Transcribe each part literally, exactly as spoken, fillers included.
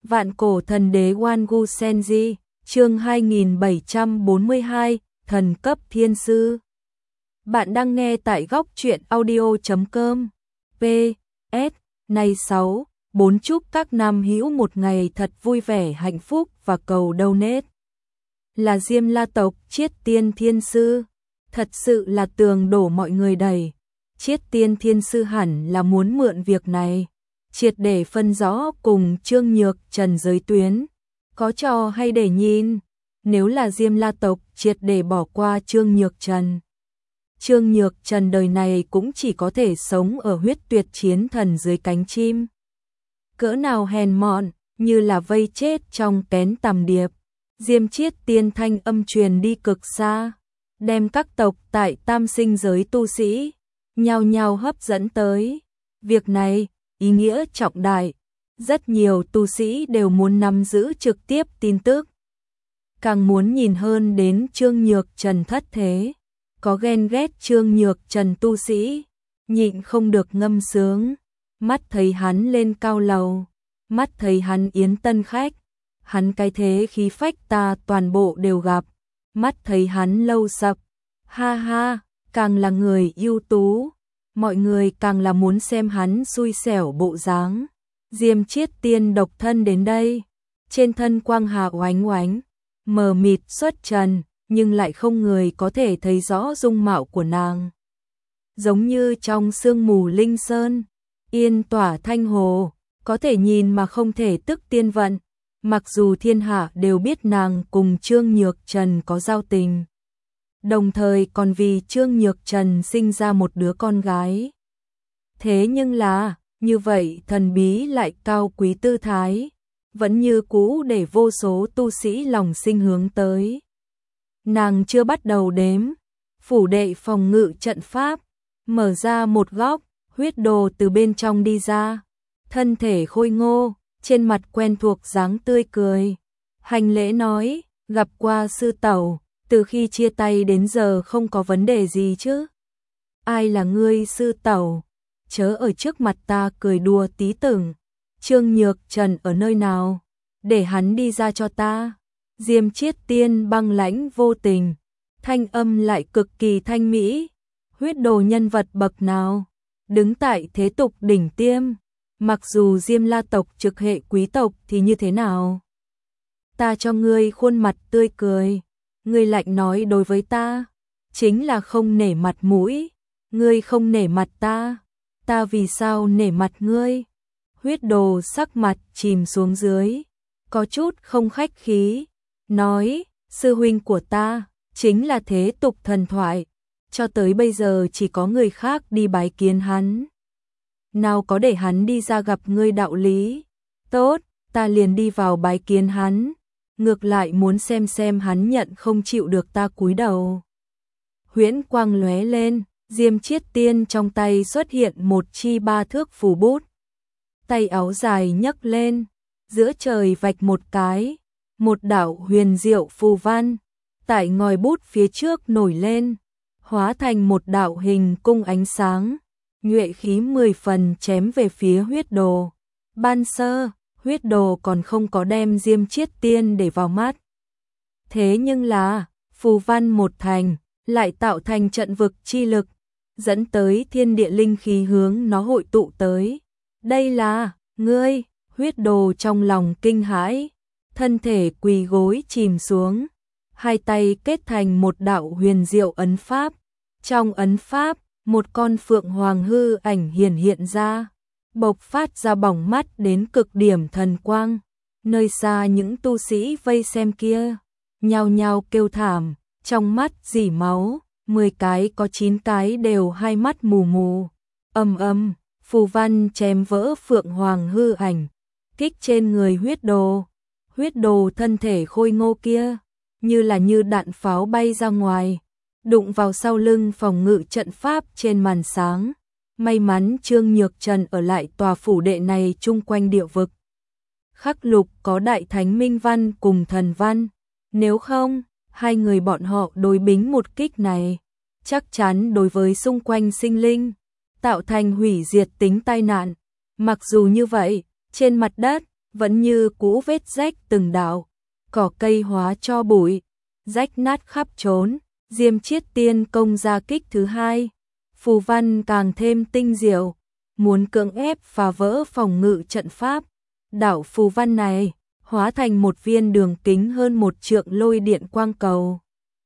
Vạn cổ thần đế Wangu Senji, chương hai nghìn bảy trăm bốn mươi hai, thần cấp thiên sư. Bạn đang nghe tại góc truyện audio chấm com. pê ét Này sáu, bốn chúc các nam hữu một ngày thật vui vẻ hạnh phúc và cầu donate. Là Diêm La tộc Chiết Tiên Thiên Sư. Thật sự là tường đổ mọi người đầy. Chiết Tiên Thiên Sư hẳn là muốn mượn việc này triệt để phân rõ cùng Trương Nhược Trần giới tuyến. Có trò hay để nhìn. Nếu là Diêm La tộc triệt để bỏ qua Trương Nhược Trần, Trương Nhược Trần đời này cũng chỉ có thể sống ở huyết tuyệt chiến thần dưới cánh chim. Cỡ nào hèn mọn, như là vây chết trong kén tằm điệp. Diêm Chiết Tiên thanh âm truyền đi cực xa, đem các tộc tại tam sinh giới tu sĩ nhao nhao hấp dẫn tới. Việc này ý nghĩa trọng đại, rất nhiều tu sĩ đều muốn nắm giữ trực tiếp tin tức, càng muốn nhìn hơn đến Trương Nhược Trần thất thế. Có ghen ghét Trương Nhược Trần tu sĩ, nhịn không được ngâm sướng. Mắt thấy hắn lên cao lầu, mắt thấy hắn yến tân khách, hắn cái thế khí phách ta toàn bộ đều gặp. Mắt thấy hắn lâu sập, ha ha, càng là người ưu tú, mọi người càng là muốn xem hắn xui xẻo bộ dáng. Diêm Chiết Tiên độc thân đến đây, trên thân quang hà oánh oánh, mờ mịt xuất trần, nhưng lại không người có thể thấy rõ dung mạo của nàng. Giống như trong sương mù linh sơn, yên tỏa thanh hồ, có thể nhìn mà không thể tức tiên vận. Mặc dù thiên hạ đều biết nàng cùng Trương Nhược Trần có giao tình, đồng thời còn vì Trương Nhược Trần sinh ra một đứa con gái. Thế nhưng là, như vậy thần bí lại cao quý tư thái, vẫn như cũ để vô số tu sĩ lòng sinh hướng tới. Nàng chưa bắt đầu đếm, phủ đệ phòng ngự trận pháp, mở ra một góc, huyết đồ từ bên trong đi ra, thân thể khôi ngô, trên mặt quen thuộc dáng tươi cười. Hành lễ nói, gặp qua sư tẩu, từ khi chia tay đến giờ không có vấn đề gì chứ? Ai là ngươi sư tẩu? Chớ ở trước mặt ta cười đùa tí tưởng. Trương Nhược Trần ở nơi nào? Để hắn đi ra cho ta. Diêm Chiết Tiên băng lãnh vô tình, thanh âm lại cực kỳ thanh mỹ. Huyết đồ nhân vật bậc nào? Đứng tại thế tục đỉnh tiêm. Mặc dù Diêm La tộc trực hệ quý tộc thì như thế nào? Ta cho ngươi khuôn mặt tươi cười, ngươi lạnh nói đối với ta, chính là không nể mặt mũi. Ngươi không nể mặt ta, ta vì sao nể mặt ngươi? Huyết đồ sắc mặt chìm xuống dưới, có chút không khách khí, nói, sư huynh của ta, chính là thế tục thần thoại, cho tới bây giờ chỉ có người khác đi bái kiến hắn. Nào có để hắn đi ra gặp ngươi đạo lý. Tốt, ta liền đi vào bái kiến hắn, ngược lại muốn xem xem hắn nhận không chịu được ta cúi đầu. Huyễn quang lóe lên, Diêm Chiết Tiên trong tay xuất hiện một chi ba thước phù bút. Tay áo dài nhấc lên, giữa trời vạch một cái, một đạo huyền diệu phù văn, tại ngòi bút phía trước nổi lên, hóa thành một đạo hình cung ánh sáng, nhuệ khí mười phần chém về phía huyết đồ. Ban sơ, huyết đồ còn không có đem Diêm Chiết Tiên để vào mắt. Thế nhưng là, phù văn một thành, lại tạo thành trận vực chi lực, dẫn tới thiên địa linh khí hướng nó hội tụ tới. Đây là, ngươi, huyết đồ trong lòng kinh hãi, thân thể quỳ gối chìm xuống, hai tay kết thành một đạo huyền diệu ấn pháp. Trong ấn pháp, một con phượng hoàng hư ảnh hiển hiện ra, bộc phát ra bỏng mắt đến cực điểm thần quang. Nơi xa những tu sĩ vây xem kia, nhao nhao kêu thảm, trong mắt rỉ máu, mười cái có chín cái đều hai mắt mù mù. Ầm ầm, phù văn chém vỡ phượng hoàng hư ảnh, kích trên người huyết đồ. Huyết đồ thân thể khôi ngô kia, như là như đạn pháo bay ra ngoài, đụng vào sau lưng phòng ngự trận pháp trên màn sáng. May mắn Trương Nhược Trần ở lại tòa phủ đệ này chung quanh địa vực khắc lục có đại thánh minh văn cùng thần văn, nếu không, hai người bọn họ đối bính một kích này, chắc chắn đối với xung quanh sinh linh, tạo thành hủy diệt tính tai nạn. Mặc dù như vậy, trên mặt đất, vẫn như cũ vết rách từng đạo, cỏ cây hóa cho bụi, rách nát khắp trốn. Diêm Chiết Tiên công ra kích thứ hai, phù văn càng thêm tinh diệu, muốn cưỡng ép phá vỡ phòng ngự trận pháp. Đạo phù văn này hóa thành một viên đường kính hơn một trượng lôi điện quang cầu,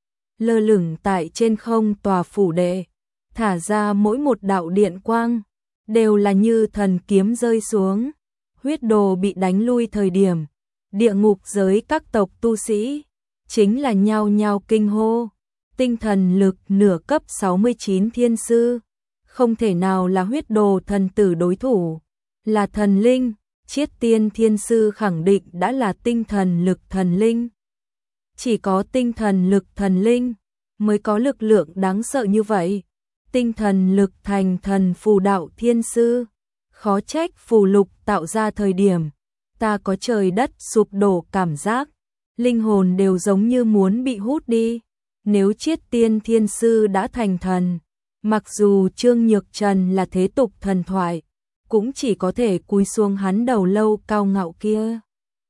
lơ lửng tại trên không tòa phủ đệ, thả ra mỗi một đạo điện quang đều là như thần kiếm rơi xuống. Huyết đồ bị đánh lui thời điểm, địa ngục giới các tộc tu sĩ chính là nhao nhao kinh hô. Tinh thần lực nửa cấp sáu mươi chín thiên sư, không thể nào là huyết đồ thần tử đối thủ, là thần linh. Chiết Tiên thiên sư khẳng định đã là tinh thần lực thần linh. Chỉ có tinh thần lực thần linh mới có lực lượng đáng sợ như vậy. Tinh thần lực thành thần phù đạo thiên sư, khó trách phù lục tạo ra thời điểm ta có trời đất sụp đổ cảm giác, linh hồn đều giống như muốn bị hút đi. Nếu Chiết Tiên thiên sư đã thành thần, mặc dù Trương Nhược Trần là thế tục thần thoại, cũng chỉ có thể cúi xuống hắn đầu lâu cao ngạo kia.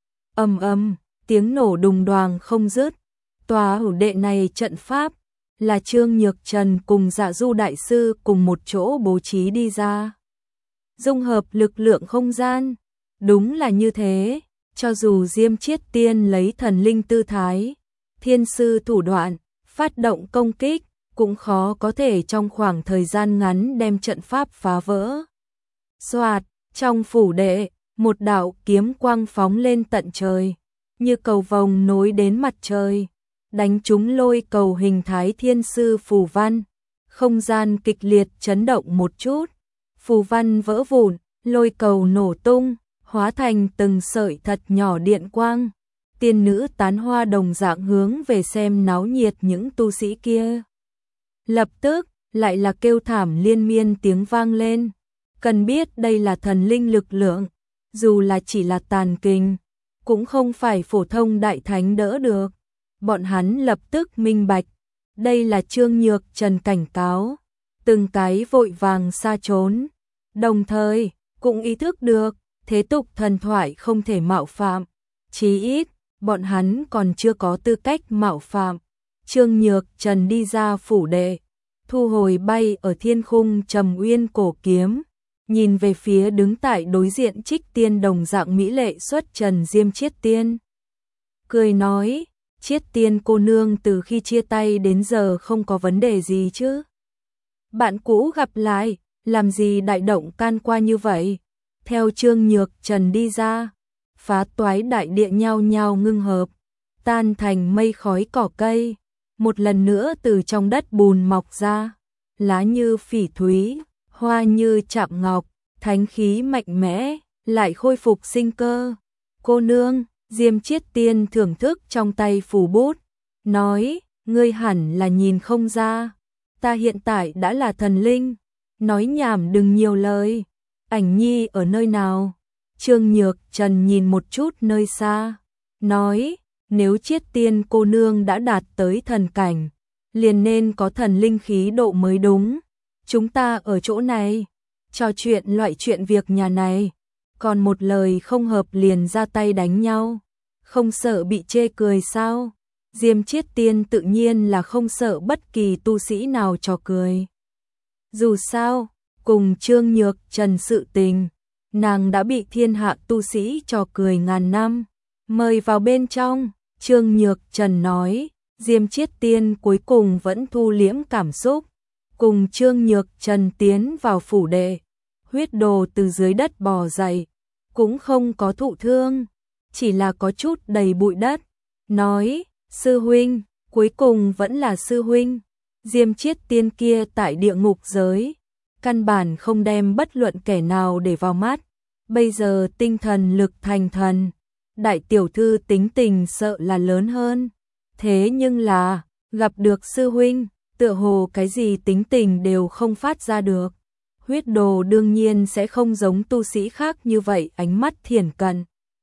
Ầm ầm, tiếng nổ đùng đoàng không dứt. Tòa hủ đệ này trận pháp là Trương Nhược Trần cùng Dạ Du đại sư cùng một chỗ bố trí đi ra, dung hợp lực lượng không gian. Đúng là như thế, cho dù Diêm Chiết Tiên lấy thần linh tư thái, thiên sư thủ đoạn, phát động công kích, cũng khó có thể trong khoảng thời gian ngắn đem trận pháp phá vỡ. Xoạt, trong phủ đệ, một đạo kiếm quang phóng lên tận trời, như cầu vồng nối đến mặt trời, đánh trúng lôi cầu hình thái thiên sư phù văn. Không gian kịch liệt chấn động một chút, phù văn vỡ vụn, lôi cầu nổ tung, hóa thành từng sợi thật nhỏ điện quang. Tiên nữ tán hoa đồng dạng hướng về xem náo nhiệt những tu sĩ kia. Lập tức, lại là kêu thảm liên miên tiếng vang lên. Cần biết đây là thần linh lực lượng, dù là chỉ là tàn kình, cũng không phải phổ thông đại thánh đỡ được. Bọn hắn lập tức minh bạch, đây là Trương Nhược Trần cảnh cáo, từng cái vội vàng xa trốn. Đồng thời, cũng ý thức được, thế tục thần thoại không thể mạo phạm, chí ít, bọn hắn còn chưa có tư cách mạo phạm. Trương Nhược Trần đi ra phủ đệ, thu hồi bay ở thiên khung Trầm Uyên cổ kiếm, nhìn về phía đứng tại đối diện Trích Tiên đồng dạng mỹ lệ xuất trần Diêm Chiết Tiên. Cười nói, Chiết Tiên cô nương từ khi chia tay đến giờ không có vấn đề gì chứ? Bạn cũ gặp lại, làm gì đại động can qua như vậy? Theo Trương Nhược Trần đi ra, phá toái đại địa nhao nhao ngưng hợp, tan thành mây khói cỏ cây, một lần nữa từ trong đất bùn mọc ra, lá như phỉ thúy, hoa như chạm ngọc, thánh khí mạnh mẽ, lại khôi phục sinh cơ. Cô nương, Diêm Chiết Tiên thưởng thức trong tay phù bút, nói, ngươi hẳn là nhìn không ra, ta hiện tại đã là thần linh, nói nhảm đừng nhiều lời. Ảnh nhi ở nơi nào? Trương Nhược Trần nhìn một chút nơi xa, nói, nếu Chiết Tiên cô nương đã đạt tới thần cảnh, liền nên có thần linh khí độ mới đúng. Chúng ta ở chỗ này, trò chuyện loại chuyện việc nhà này, còn một lời không hợp liền ra tay đánh nhau, không sợ bị chê cười sao? Diêm Chiết Tiên tự nhiên là không sợ bất kỳ tu sĩ nào trò cười. Dù sao, cùng Trương Nhược Trần sự tình, nàng đã bị thiên hạ tu sĩ trò cười ngàn năm. Mời vào bên trong, Trương Nhược Trần nói. Diêm Chiết Tiên cuối cùng vẫn thu liễm cảm xúc, cùng Trương Nhược Trần tiến vào phủ đệ. Huyết đồ từ dưới đất bò dậy, cũng không có thụ thương, chỉ là có chút đầy bụi đất. Nói, sư huynh, cuối cùng vẫn là sư huynh. Diêm Chiết Tiên kia tại địa ngục giới, căn bản không đem bất luận kẻ nào để vào mắt. Bây giờ tinh thần lực thành thần, đại tiểu thư tính tình sợ là lớn hơn. Thế nhưng là, gặp được sư huynh, tựa hồ cái gì tính tình đều không phát ra được. Huyết đồ đương nhiên sẽ không giống tu sĩ khác như vậy ánh mắt thiển cận.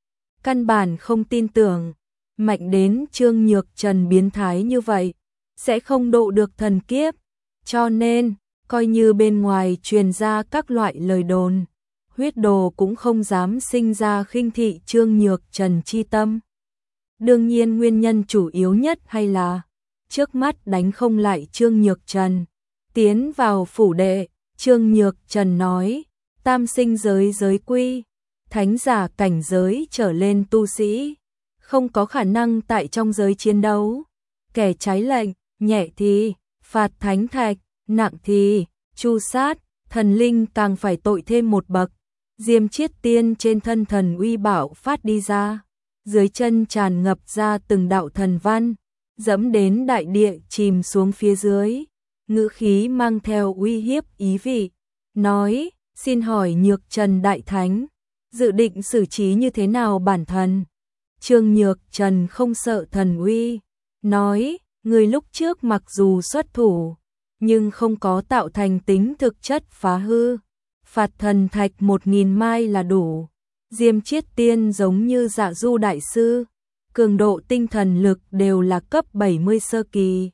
Căn bản không tin tưởng, mạnh đến Trương Nhược Trần biến thái như vậy, sẽ không độ được thần kiếp. Cho nên, coi như bên ngoài truyền ra các loại lời đồn, Huyết Đồ cũng không dám sinh ra khinh thị Trương Nhược Trần chi tâm. Đương nhiên nguyên nhân chủ yếu nhất hay là trước mắt đánh không lại Trương Nhược Trần. Tiến vào phủ đệ, Trương Nhược Trần nói, tam sinh giới giới quy, thánh giả cảnh giới trở lên tu sĩ, không có khả năng tại trong giới chiến đấu. Kẻ trái lệnh, nhẹ thì phạt thánh thạch, nặng thì tru sát, thần linh càng phải tội thêm một bậc. Diêm Chiết Tiên trên thân thần uy bạo phát đi ra, dưới chân tràn ngập ra từng đạo thần văn, dẫm đến đại địa chìm xuống phía dưới, ngữ khí mang theo uy hiếp ý vị, nói, xin hỏi Nhược Trần đại thánh, dự định xử trí như thế nào bản thân? Trương Nhược Trần không sợ thần uy, nói, người lúc trước mặc dù xuất thủ, nhưng không có tạo thành tính thực chất phá hư, phạt thần thạch một nghìn mai là đủ. Diêm Chiết Tiên giống như Dạ Du đại sư, cường độ tinh thần lực đều là cấp bảy mươi sơ kỳ.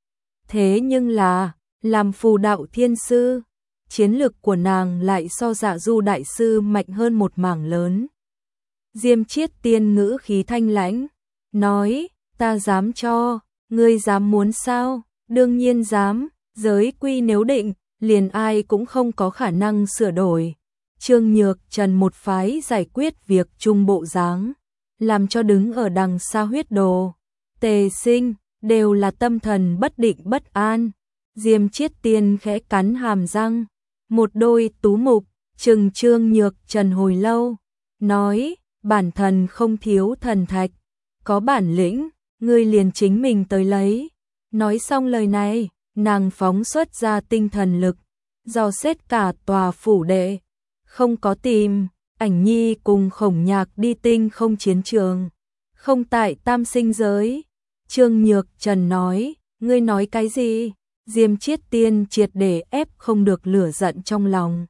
Thế nhưng là, làm phù đạo thiên sư, chiến lực của nàng lại so Dạ Du đại sư mạnh hơn một mảng lớn. Diêm Chiết Tiên ngữ khí thanh lãnh, nói, ta dám cho, ngươi dám muốn sao? Đương nhiên dám, giới quy nếu định, liền ai cũng không có khả năng sửa đổi. Trương Nhược Trần một phái giải quyết việc chung bộ dáng, làm cho đứng ở đằng xa Huyết Đồ, Tề Sinh, đều là tâm thần bất định bất an. Diêm Chiết Tiên khẽ cắn hàm răng, một đôi tú mục, trừng Trương Nhược Trần hồi lâu, nói, bản thần không thiếu thần thạch, có bản lĩnh, ngươi liền chính mình tới lấy. Nói xong lời này, nàng phóng xuất ra tinh thần lực, dò xét cả tòa phủ đệ, không có tìm, Ảnh Nhi cùng Khổng Nhạc đi tinh không chiến trường, không tại tam sinh giới. Trương Nhược Trần nói, ngươi nói cái gì? Diêm Chiết Tiên triệt để ép không được lửa giận trong lòng.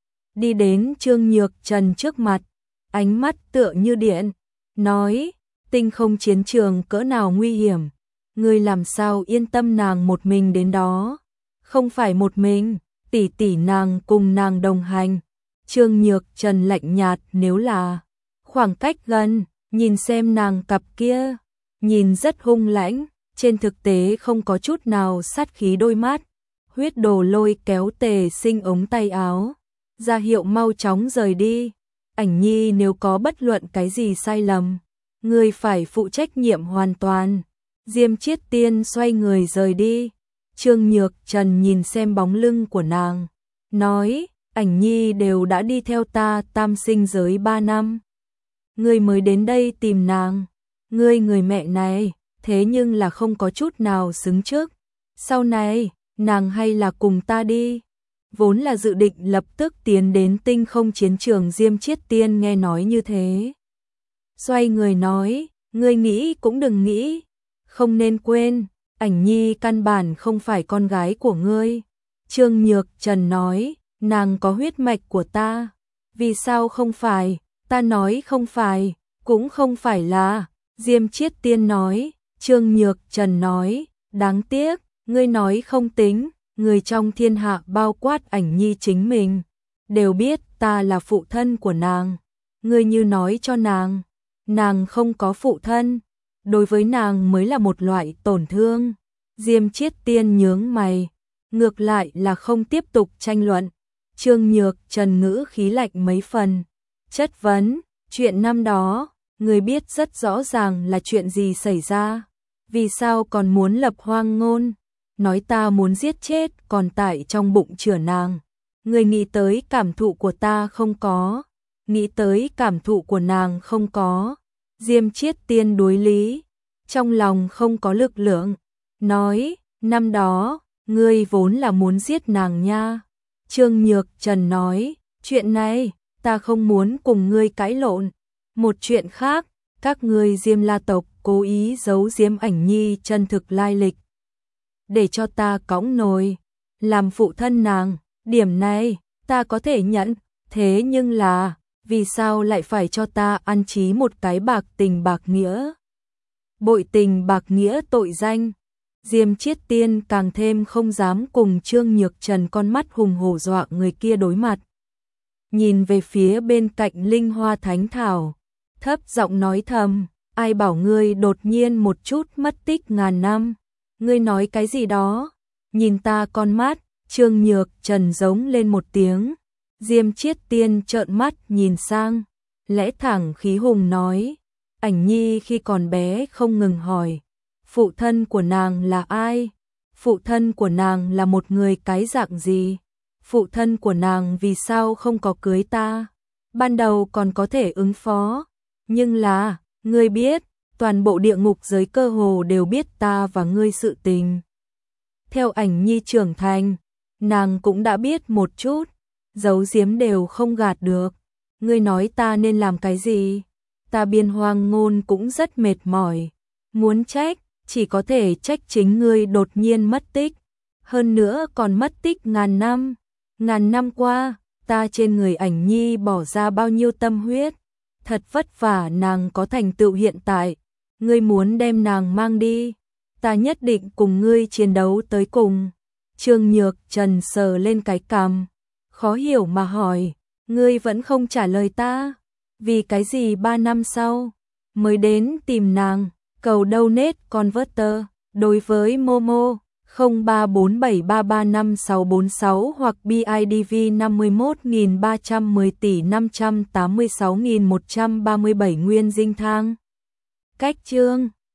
Đi đến Trương Nhược Trần trước mặt, ánh mắt tựa như điện, nói, tinh không chiến trường cỡ nào nguy hiểm, ngươi làm sao yên tâm nàng một mình đến đó? Không phải một mình, tỷ tỷ nàng cùng nàng đồng hành. Trương Nhược Trần lạnh nhạt, nếu là khoảng cách gần, nhìn xem nàng cặp kia, nhìn rất hung lãnh, trên thực tế không có chút nào sát khí đôi mắt. Huyết Đồ lôi kéo Tề Sinh ống tay áo, ra hiệu mau chóng rời đi. Ảnh Nhi nếu có bất luận cái gì sai lầm, ngươi phải phụ trách nhiệm hoàn toàn. Diêm Chiết Tiên xoay người rời đi. Trương Nhược Trần nhìn xem bóng lưng của nàng, nói, Ảnh Nhi đều đã đi theo ta tam sinh giới ba năm. Ngươi mới đến đây tìm nàng, ngươi người mẹ này, thế nhưng là không có chút nào xứng trước. Sau này, nàng hay là cùng ta đi. Vốn là dự định lập tức tiến đến tinh không chiến trường. Diêm Chiết Tiên nghe nói như thế, xoay người nói, ngươi nghĩ cũng đừng nghĩ, không nên quên, Ảnh Nhi căn bản không phải con gái của ngươi. Trương Nhược Trần nói, nàng có huyết mạch của ta. Vì sao không phải? Ta nói không phải, cũng không phải là. Diêm Chiết Tiên nói. Trương Nhược Trần nói, đáng tiếc, ngươi nói không tính, người trong thiên hạ bao quát Ảnh Nhi chính mình, đều biết ta là phụ thân của nàng. Ngươi như nói cho nàng, nàng không có phụ thân, đối với nàng mới là một loại tổn thương. Diêm Chiết Tiên nhướng mày, ngược lại là không tiếp tục tranh luận. Trương Nhược Trần ngữ khí lạnh mấy phần, chất vấn, chuyện năm đó, người biết rất rõ ràng là chuyện gì xảy ra, vì sao còn muốn lập hoang ngôn, nói ta muốn giết chết còn tại trong bụng chửa nàng. Người nghĩ tới cảm thụ của ta không có, nghĩ tới cảm thụ của nàng không có. Diêm Chiết Tiên đối lý, trong lòng không có lực lượng, nói, năm đó, ngươi vốn là muốn giết nàng nha. Trương Nhược Trần nói, chuyện này, ta không muốn cùng ngươi cãi lộn. Một chuyện khác, các ngươi Diêm La tộc cố ý giấu giếm Ảnh Nhi chân thực lai lịch, để cho ta cõng nồi, làm phụ thân nàng. Điểm này, ta có thể nhận, thế nhưng là, vì sao lại phải cho ta ăn chí một cái bạc tình bạc nghĩa? Bội tình bạc nghĩa tội danh. Diêm Chiết Tiên càng thêm không dám cùng Trương Nhược Trần con mắt hùng hổ dọa người kia đối mặt. nhìn về phía bên cạnh linh hoa thánh thảo, thấp giọng nói thầm, ai bảo ngươi đột nhiên một chút mất tích ngàn năm, ngươi nói cái gì đó, nhìn ta con mắt, Trương Nhược Trần giống lên một tiếng, Diêm Chiết Tiên trợn mắt nhìn sang, lẽ thẳng khí hùng nói, Ảnh Nhi khi còn bé không ngừng hỏi, phụ thân của nàng là ai? Phụ thân của nàng là một người cái dạng gì? Phụ thân của nàng vì sao không có cưới ta? Ban đầu còn có thể ứng phó, nhưng là, ngươi biết, toàn bộ địa ngục giới cơ hồ đều biết ta và ngươi sự tình. Theo Ảnh Nhi trưởng thành, nàng cũng đã biết một chút, giấu giếm đều không gạt được. Ngươi nói ta nên làm cái gì? Ta biên hoang ngôn cũng rất mệt mỏi, muốn trách, chỉ có thể trách chính ngươi đột nhiên mất tích, hơn nữa còn mất tích ngàn năm. Ngàn năm qua, ta trên người Ảnh Nhi bỏ ra bao nhiêu tâm huyết, thật vất vả nàng có thành tựu hiện tại, ngươi muốn đem nàng mang đi, ta nhất định cùng ngươi chiến đấu tới cùng. Trương Nhược Trần sờ lên cái cằm, khó hiểu mà hỏi, ngươi vẫn không trả lời ta, vì cái gì ba năm sau mới đến tìm nàng? Cầu donate converter đối với Momo không ba bốn bảy ba ba năm sáu bốn sáu hoặc bê i đê vê năm mươi mốt nghìn ba trăm mười tỷ năm trăm tám mươi sáu nghìn một trăm ba mươi bảy nguyên dinh thang. Cách chương